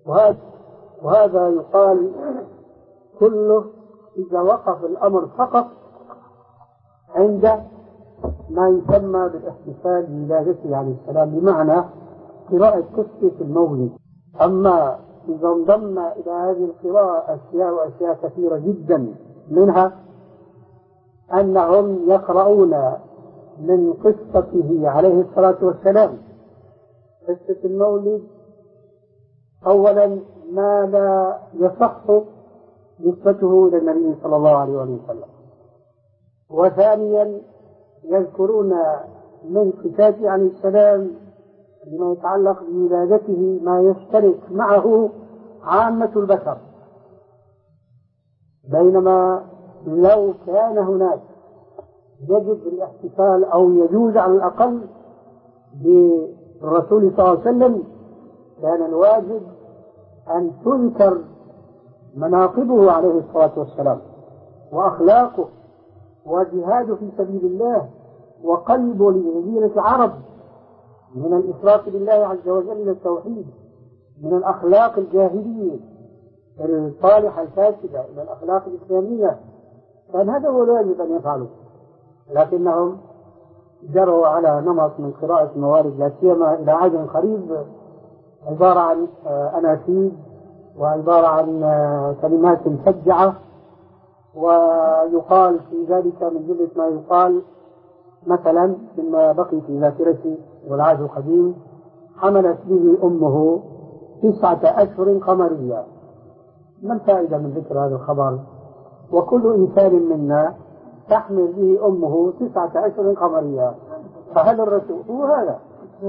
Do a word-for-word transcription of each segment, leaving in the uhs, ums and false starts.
وهذا, وهذا يقال كله إذا وقف الأمر فقط عند ما يسمى بالاحتفال بولادته عليه السلام، بمعنى قراءة قصة المولد. أما إذا انضم إلى هذه القراءة أشياء وأشياء كثيرة جدا، منها أنهم يقرؤون من قصته عليه الصلاة والسلام قصة المولد أولا ما لا يصح نسبته إلى النبي صلى الله عليه وسلم، وثانيا يذكرون من صفاته عليه السلام لما يتعلق بولادته ما يشترك معه عامة البشر، بينما لو كان هناك يجب الاحتفال أو يجوز على الأقل بالرسول صلى الله عليه وسلم، كان الواجب أن تنكر مناقبه عليه الصلاة والسلام وأخلاقه وجهاده في سبيل الله وقلبه لجزيرة العرب من الإشراك بالله عز وجل إلى التوحيد، من الأخلاق الجاهلية الصالحة الفاسدة إلى الأخلاق الإسلامية. كان هذا هو الواجب أن يفعله، لكنهم جروا على نمط من قراءة الموارد لا سيما إلى عهد قريب عبارة عن أناشيد وعبارة عن كلمات مشجعة، ويقال في ذلك من جملة ما يقال مثلا مما بقي في ذاكرتي والعهد القديم: حملت به أمه تسعة أشهر قمرية. ما الفائدة من ذكر هذا الخبر؟ وكل إنسان منا تحمل به أمه تسعة أشهر قمرية، فهل الرسول هو هذا؟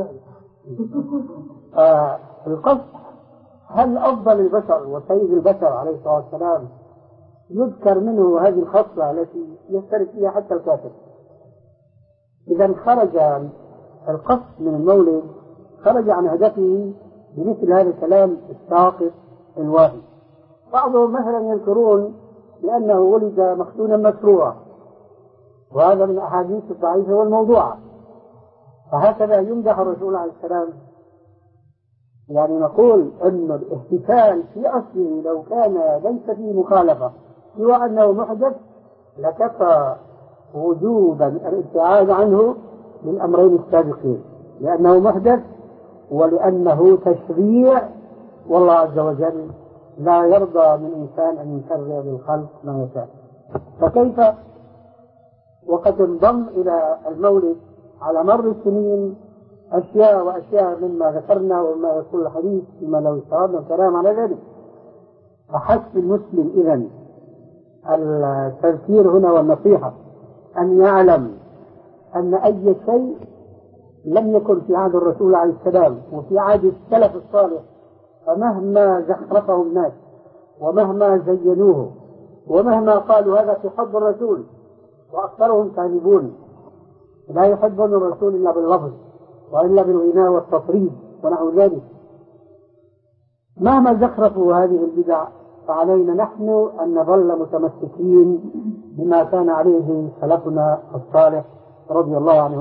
آه القصد: هل أفضل البشر وسيد البشر عليه الصلاة والسلام يذكر منه هذه الخصلة التي يشترك فيها حتى الكافر؟ إذا خرج القصد من المولد، خرج عن هدفه بمثل هذا الكلام الساقط الواهي. بعضهم مثلا يذكرون لأنه ولد مختونا مسروعا، وهذا من الأحاديث الضعيفة والموضوعة، فهكذا يمدح الرسول عليه السلام. يعني نقول أن الاحتفال في أصله لو كان ليس فيه مخالفة سوى أنه محدث لكفى وجوبا الابتعاد عنه للأمرين السابقين، لأنه محدث ولأنه تشريع، والله عز وجل لا يرضى من إنسان أن يشرع للخلق ما يشاء. فكيف وقد انضم إلى المولد على مر السنين أشياء وأشياء مما ذكرنا وما يقول الحديث فيما لو استعرضنا الكلام على ذلك. فحسب المسلم إذن التذكير هنا والنصيحة أن يعلم أن أي شيء لم يكن في عهد الرسول عليه السلام وفي عهد السلف الصالح، فمهما زخرفه الناس ومهما زينوه ومهما قالوا هذا في حب الرسول، وأكثرهم كاذبون لا يحبون الرسول إلا باللفظ وإلا بالغناء والتطريب ونحو ذلك، مهما زخرفوا هذه البدع، فعلينا نحن أن نظل متمسكين بما كان عليه سلفنا الصالح رضي الله عنه.